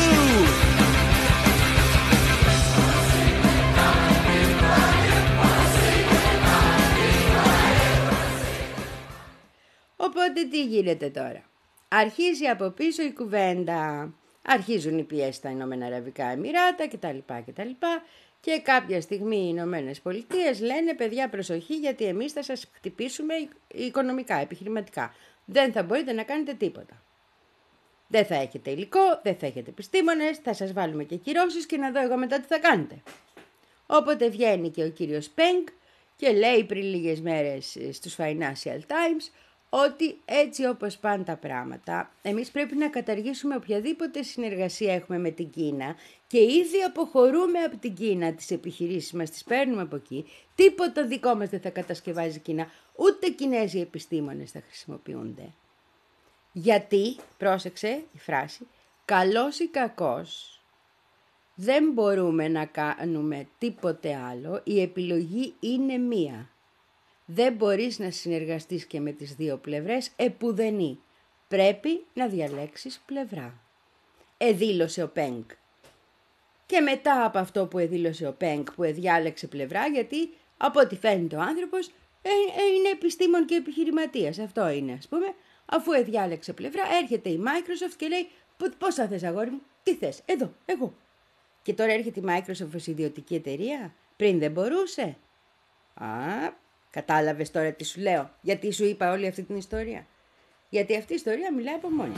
Οπότε τι γίνεται τώρα? Αρχίζει από πίσω η κουβέντα. Αρχίζουν οι πιέσεις στα Ηνωμένα Αραβικά Εμιράτα κτλ. κτλ. Και κάποια στιγμή οι Ηνωμένες Πολιτείες λένε, παιδιά προσοχή, γιατί εμείς θα σας χτυπήσουμε οικονομικά, επιχειρηματικά. Δεν θα μπορείτε να κάνετε τίποτα. Δεν θα έχετε υλικό, δεν θα έχετε επιστήμονες, θα σας βάλουμε και κυρώσεις και να δω εγώ μετά τι θα κάνετε. Όποτε βγαίνει και ο κύριος Πενγκ και λέει πριν λίγες μέρες στους Financial Times ότι έτσι όπως πάνε τα πράγματα, εμείς πρέπει να καταργήσουμε οποιαδήποτε συνεργασία έχουμε με την Κίνα και ήδη αποχωρούμε από την Κίνα, τις επιχειρήσεις μας τις παίρνουμε από εκεί, τίποτα δικό μας δεν θα κατασκευάζει η Κίνα, ούτε Κινέζοι επιστήμονες θα χρησιμοποιούνται. Γιατί, πρόσεξε η φράση, καλός ή κακός, δεν μπορούμε να κάνουμε τίποτε άλλο, η επιλογή είναι μία. Δεν μπορείς να συνεργαστείς και με τις δύο πλευρές επουδενή. Πρέπει να διαλέξεις πλευρά. Εδήλωσε ο Πενγκ. Και μετά από αυτό που εδήλωσε ο Πενγκ που εδιάλεξε πλευρά, γιατί από ό,τι φαίνεται ο άνθρωπος ε, ε, είναι επιστήμον και επιχειρηματίας. Αυτό είναι, ας πούμε. Αφού εδιάλεξε πλευρά, έρχεται η Microsoft και λέει πώς θα θες αγόρι μου, τι θες, εδώ, εγώ. Και τώρα έρχεται η Microsoft ως ιδιωτική εταιρεία, πριν δεν μπορούσε. Α, κατάλαβες τώρα τι σου λέω, γιατί σου είπα όλη αυτή την ιστορία. Γιατί αυτή η ιστορία μιλάει από μόνη.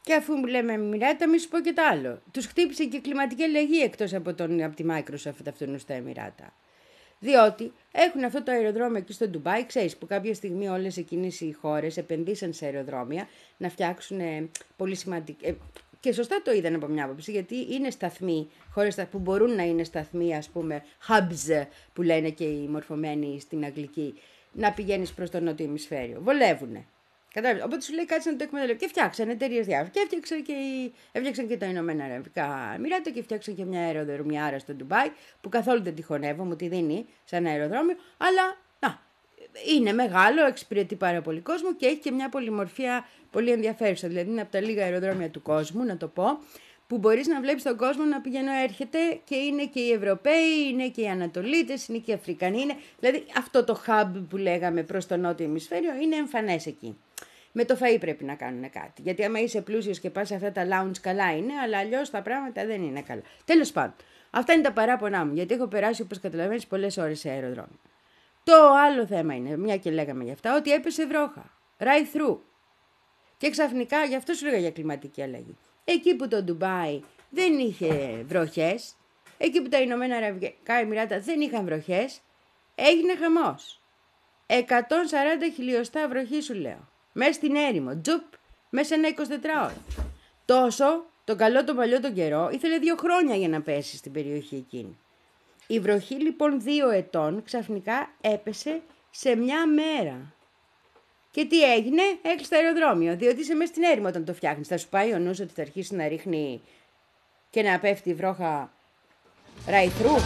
Και αφού μου λέμε Εμιράτα, μη σου πω και το άλλο. Τους χτύπησε και κλιματική αλλαγή εκτός από, τον, από τη Microsoft αυτού στα Εμιράτα. Διότι έχουν αυτό το αεροδρόμιο εκεί στο Ντουμπάι, ξέρεις, που κάποια στιγμή όλες εκείνες οι χώρες επενδύσαν σε αεροδρόμια να φτιάξουν ε, πολύ σημαντικά. Ε, και σωστά το είδαν από μια άποψη, γιατί είναι σταθμοί, χώρες που μπορούν να είναι σταθμοί, ας πούμε, hubs που λένε και οι μορφωμένοι στην αγγλική, να πηγαίνεις προς το νότιο ημισφαίριο. Βολεύουνε. Κατάλαβες. Οπότε σου λέει κάτσε να το εκμεταλλευτεί. Και φτιάξαν εταιρείες διάφορα. Και έφτιαξαν και, έφτιαξαν και τα Ηνωμένα Αραβικά Εμιράτα και φτιάξαν και μια αεροδρομιάρα στο Ντουμπάι, που καθόλου δεν τη χωνεύω, μου τη δίνει σαν αεροδρόμιο, αλλά να, είναι μεγάλο, εξυπηρετεί πάρα πολύ κόσμο και έχει και μια πολυμορφία πολύ ενδιαφέρουσα. Δηλαδή είναι από τα λίγα αεροδρόμια του κόσμου, να το πω, που μπορείς να βλέπεις τον κόσμο να πηγαίνει έρχεται και είναι και οι Ευρωπαίοι, είναι και οι Ανατολίτες, είναι και οι Αφρικανοί. Είναι, δηλαδή αυτό το hub που λέγαμε προς το νότιο ημισφαίριο είναι εμφανές εκεί. Με το φαΐ πρέπει να κάνουν κάτι. Γιατί άμα είσαι πλούσιος και πας σε αυτά τα lounge καλά είναι, αλλά αλλιώς τα πράγματα δεν είναι καλά. Τέλος πάντων, αυτά είναι τα παράπονά μου, γιατί έχω περάσει, όπως καταλαβαίνεις, πολλές ώρες σε αεροδρόμιο. Το άλλο θέμα είναι, μια και λέγαμε γι' αυτά, ότι έπεσε βρόχα. Right through. Και ξαφνικά, γι' αυτό σου λέγα για κλιματική αλλαγή. Εκεί που το Ντουμπάι δεν είχε βροχές, εκεί που τα Ηνωμένα Αραβικά Εμιράτα δεν είχαν βροχές, έγινε χαμός. εκατόν σαράντα χιλιοστά βροχή σου λέω. Μέσα στην έρημο, τζουπ, μέσα ένα εικοσιτετράωρο. Τόσο, το καλό το παλιό τον καιρό, ήθελε δύο χρόνια για να πέσει στην περιοχή εκείνη. Η βροχή λοιπόν δύο ετών ξαφνικά έπεσε σε μια μέρα. Και τι έγινε, έκλεισε το αεροδρόμιο, διότι είσαι μέσα στην έρημο όταν το φτιάχνεις. Θα σου πάει ο νους ότι θα αρχίσει να ρίχνει και να πέφτει η βρόχα right through.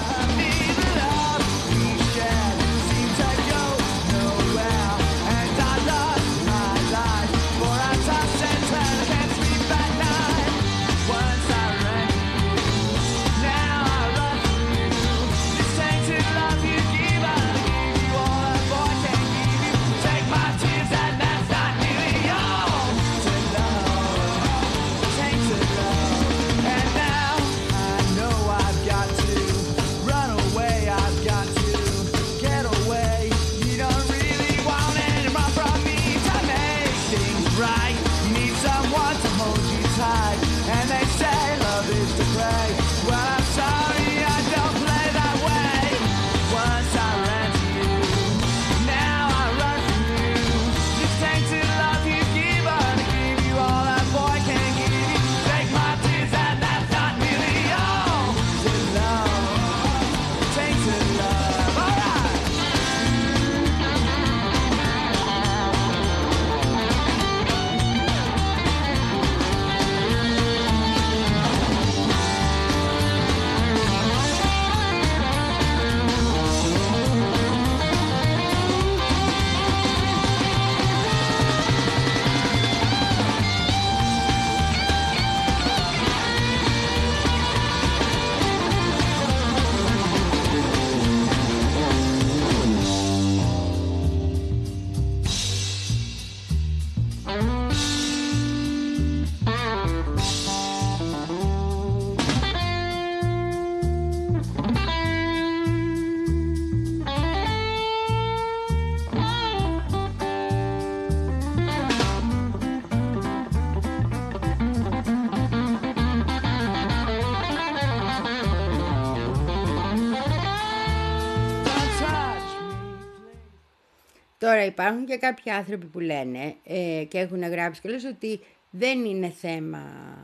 Τώρα υπάρχουν και κάποιοι άνθρωποι που λένε ε, και έχουν γράψει και λες ότι δεν είναι θέμα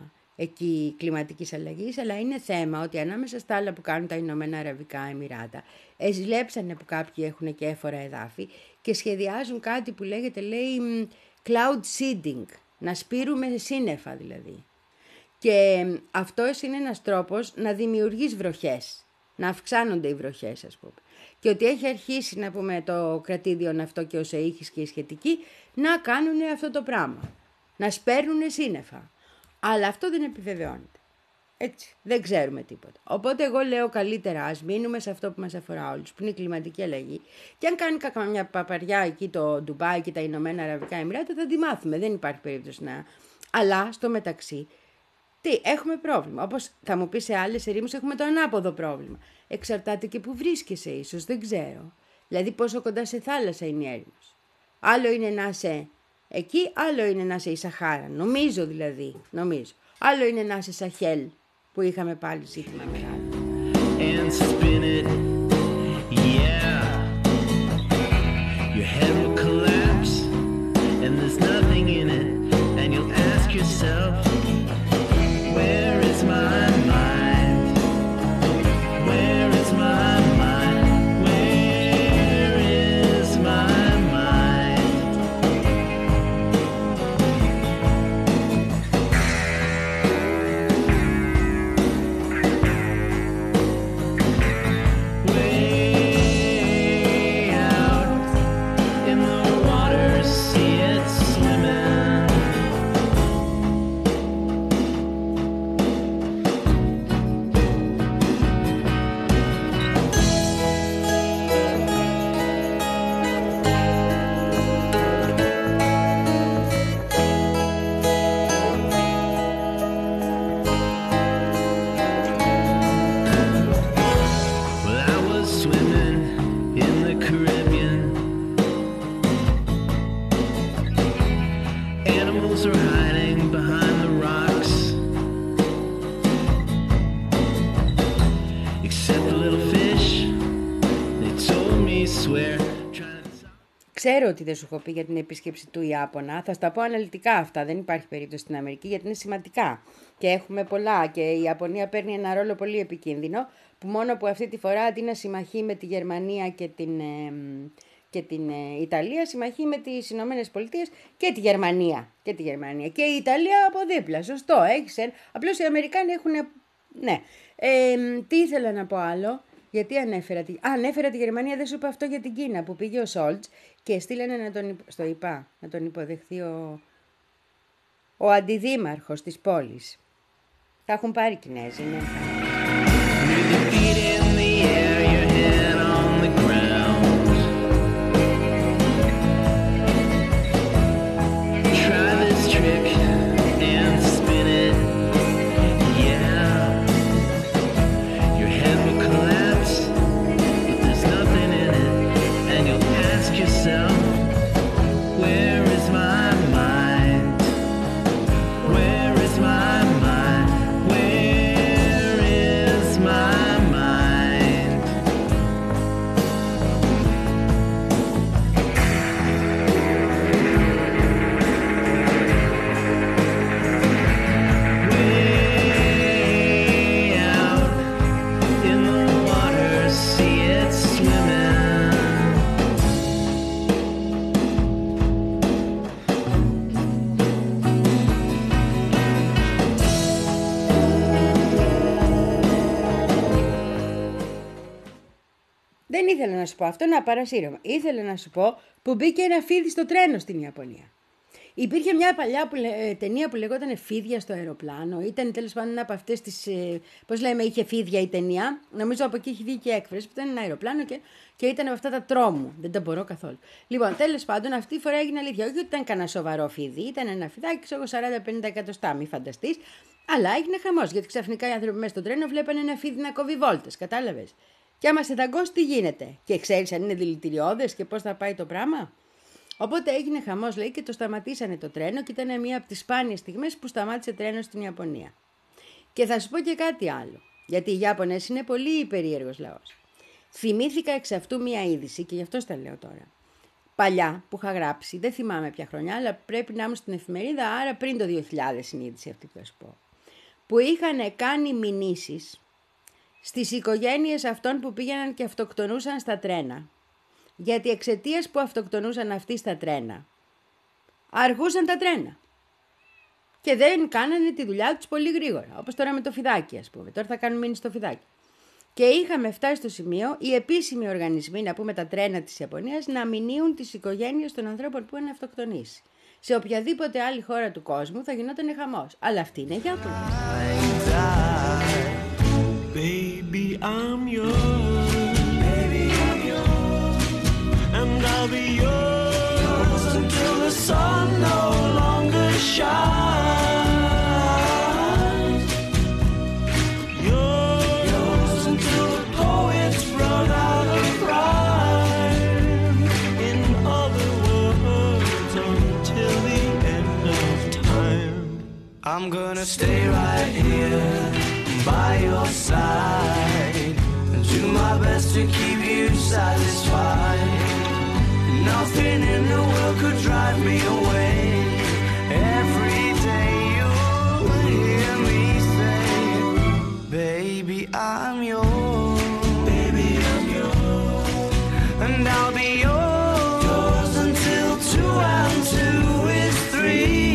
εκεί κλιματικής αλλαγής, αλλά είναι θέμα ότι ανάμεσα στα άλλα που κάνουν τα Ηνωμένα Αραβικά Εμιράτα, εζηλέψανε που κάποιοι έχουν και έφορα εδάφη και σχεδιάζουν κάτι που λέγεται, λέει, cloud seeding, να σπείρουμε σύννεφα δηλαδή. Και αυτός είναι ένας τρόπος να δημιουργείς βροχές, να αυξάνονται οι βροχές, ας πούμε. Και ότι έχει αρχίσει, να πούμε, το κρατήδιο αυτό και ο ΣΕΙΧΙΣ και οι σχετικοί να κάνουν αυτό το πράγμα. Να σπέρνουν σύννεφα. Αλλά αυτό δεν επιβεβαιώνεται. Έτσι, δεν ξέρουμε τίποτα. Οπότε εγώ λέω καλύτερα ας μείνουμε σε αυτό που μας αφορά όλους, που είναι η κλιματική αλλαγή. Και αν κάνει καμιά παπαριά εκεί το Ντουμπάι και τα Ηνωμένα Αραβικά Εμιράτα θα τη μάθουμε. Δεν υπάρχει περίπτωση να... Αλλά στο μεταξύ... Τι, έχουμε πρόβλημα. Όπως θα μου πει σε άλλες ερήμους, έχουμε το ανάποδο πρόβλημα. Εξαρτάται και που βρίσκεσαι, ίσως, δεν ξέρω. Δηλαδή, πόσο κοντά σε θάλασσα είναι η έρημος. Άλλο είναι να είσαι Εκεί άλλο είναι να είσαι η Σαχάρα, νομίζω δηλαδή, νομίζω. Άλλο είναι να είσαι Σαχέλ, που είχαμε πάλι ζήτημα μεγάλο. And spin it, yeah. Your head will collapse, and there's nothing in it, and you'll ask yourself, where is my mind? Where is my mind? Where is my mind? Way out in the water, see it swimming. Well, I was swimming in the Caribbean. Animals are hiding behind the rocks, except the little fish. They told me, swear, trying to. Ξέρω ότι δεν σου έχω πει για την επίσκεψη του Ιάπωνα. Θα στα πω αναλυτικά αυτά. Δεν υπάρχει περίπτωση στην Αμερική γιατί είναι σημαντικά. Και έχουμε πολλά. Και η Ιαπωνία παίρνει ένα ρόλο πολύ επικίνδυνο. Που μόνο που αυτή τη φορά αντί να συμμαχεί με τη Γερμανία και την, ε, και την ε, Ιταλία, συμμαχεί με τις Ηνωμένες Πολιτείες και τη Γερμανία. Και τη Γερμανία. Και η Ιταλία από δίπλα. Σωστό. Έχεις ένα. Απλώς οι Αμερικάνοι έχουν. Ναι. Ε, τι ήθελα να πω άλλο. Γιατί ανέφερα τη... Α, ανέφερα τη Γερμανία, δεν σου είπα αυτό για την Κίνα που πήγε ο Σόλτς και στείλανε να τον, υπο- στο ΙΠΑ, να τον υποδεχθεί ο, ο αντιδήμαρχος της πόλης. Θα έχουν πάρει Κινέζοι, ναι. With your feet in the air, your head on the ground. Try this trick and spin it, yeah. Your head will collapse, but there's nothing in it, and you'll ask yourself, where is my mind? Where is my mind? Where is my mind? Way out in the water, see it swimming. Δεν ήθελα να σου πω αυτό, να παρασύρωμα. Ήθελα να σου πω που μπήκε ένα φίδι στο τρένο στην Ιαπωνία. Υπήρχε μια παλιά που, λέ- ε, ταινία που λεγόταν Φίδια στο αεροπλάνο. Ήταν τέλος πάντων ένα από αυτές τις. Ε, πώς λέμε, είχε φίδια η ταινία. Νομίζω από εκεί έχει βγει και έκφραση που ήταν ένα αεροπλάνο και, και ήταν από αυτά τα τρόμου. Δεν τα μπορώ καθόλου. Λοιπόν, τέλος πάντων, αυτή η φορά έγινε αλήθεια. Όχι ότι ήταν κανένα σοβαρό φίδι. Ήταν ένα φιδάκι, ξέρω σαράντα πενήντα εκατοστά, μη φανταστείς. Αλλά έγινε χαμός. Γιατί ξαφνικά οι άνθρωποι μέσα στο τρένο βλέπανε ένα φίδι να κόβει βόλτες. Κατάλαβες. Και άμα σε δαγκώσει, τι γίνεται. Και ξέρεις αν είναι δηλητηριώδες και πώς θα πάει το πράγμα. Οπότε έγινε χαμός, λέει, και το σταματήσανε το τρένο και ήταν μία από τις σπάνιες στιγμές που σταμάτησε τρένο στην Ιαπωνία. Και θα σου πω και κάτι άλλο, γιατί οι Ιάπωνες είναι πολύ περίεργος λαός. Θυμήθηκα εξ αυτού μία είδηση και γι' αυτό στα λέω τώρα. Παλιά που είχα γράψει, δεν θυμάμαι ποια χρονιά, αλλά πρέπει να ήμουν στην εφημερίδα, άρα πριν το δύο χιλιάδες είναι η είδηση αυτή που θα σου πω. Που είχαν κάνει μηνύσεις στις οικογένειες αυτών που πήγαιναν και αυτοκτονούσαν στα τρένα. Γιατί εξαιτίας που αυτοκτονούσαν αυτοί στα τρένα, αργούσαν τα τρένα. Και δεν κάνανε τη δουλειά τους πολύ γρήγορα. Όπως τώρα με το φιδάκι, ας πούμε. Τώρα θα κάνουν μήνυση στο φιδάκι. Και είχαμε φτάσει στο σημείο οι επίσημοι οργανισμοί, να πούμε τα τρένα της Ιαπωνίας, να μηνύουν τις οικογένειες των ανθρώπων που είναι αυτοκτονήσει. Σε οποιαδήποτε άλλη χώρα του κόσμου θα γινόταν χαμός. Αλλά αυτή είναι Ιάπωνες. Baby, I'm yours. Baby, I'm yours. And I'll be yours until the sun no longer shines. Yours, yours until the poets run out of rhyme. In other words, until I'm gonna stay right here by your side, do my best to keep you satisfied. Nothing in the world could drive me away. Every day you'll hear me say, baby, I'm yours. Baby, I'm yours. And I'll be yours, yours until two and two is three.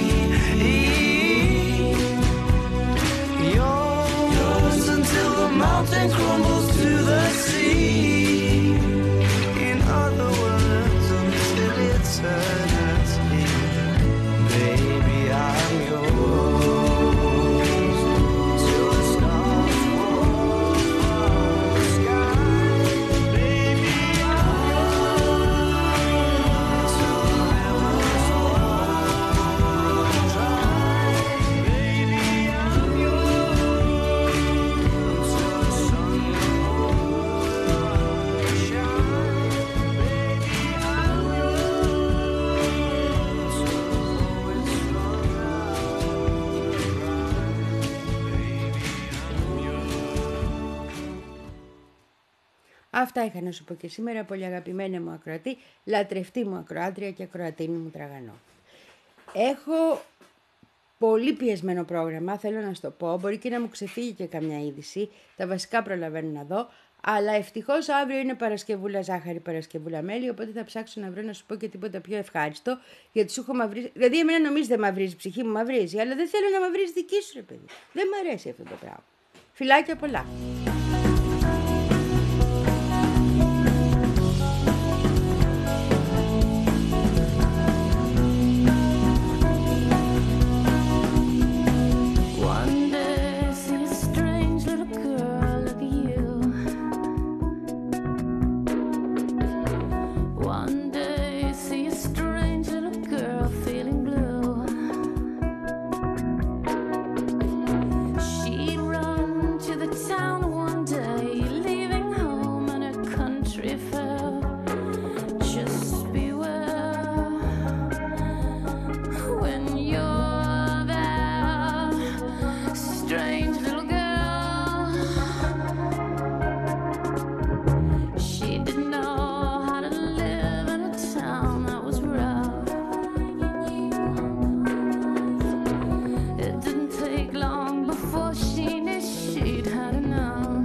Yours, yours until the mountain crumbles to the sea. In other words, until eternity. Baby, I'm yours till the stars fall from the sky. Baby, I'm yours till the rivers run dry. Baby, I'm yours until the sun will shine. Baby, I'm yours till the poets run out. Αυτά είχα να σου πω και σήμερα, πολύ αγαπημένη μου ακροατή, λατρευτή μου ακροάτρια και ακροατίνη μου τραγανό. Έχω πολύ πιεσμένο πρόγραμμα, θέλω να σου το πω, μπορεί και να μου ξεφύγει και καμιά είδηση, τα βασικά προλαβαίνω να δω, αλλά ευτυχώς αύριο είναι Παρασκευούλα ζάχαρη, Παρασκευούλα μέλι, οπότε θα ψάξω να βρω να σου πω και τίποτα πιο ευχάριστο, γιατί σου έχω μαυρίσει, δηλαδή εμένα νομίζεις δεν μαυρίζει, η ψυχή μου μαυρίζει, αλλά δεν θέλω να μαυρίζει δική σου ρε παιδί, δεν μου αρέσει αυτό το πράγμα. Φιλάκια πολλά. One day, see a strange little girl like you. One day, see a strange little girl feeling blue. She'd run to the town one day, leaving home in a country fair. Just beware when you're there, strange little girl. She didn't know how to live in a town that was rough. It didn't take long before she knew she'd had enough.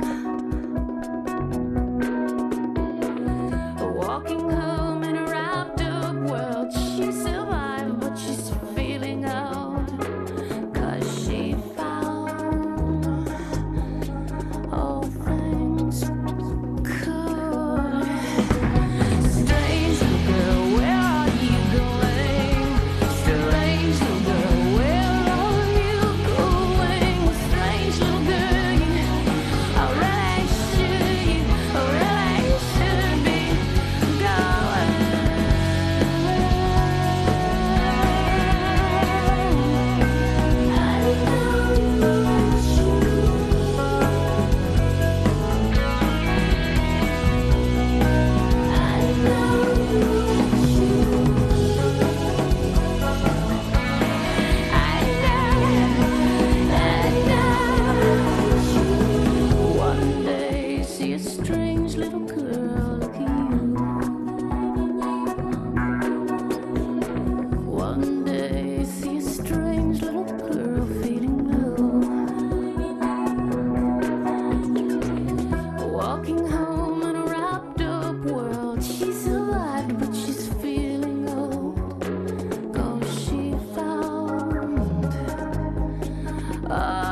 Walking home in a wrapped up world, she survived, but she's feeling out. 'Cause she found all things could. Strange little girl, where are you going? Strange little girl, where are you going? Strange little girl, I really should, I really should be going. I One day, see a strange little girl like you. One day, see a strange little girl feeling blue. Walking home in a wrapped up world, she survived, but she's feeling old. 'Cause she found.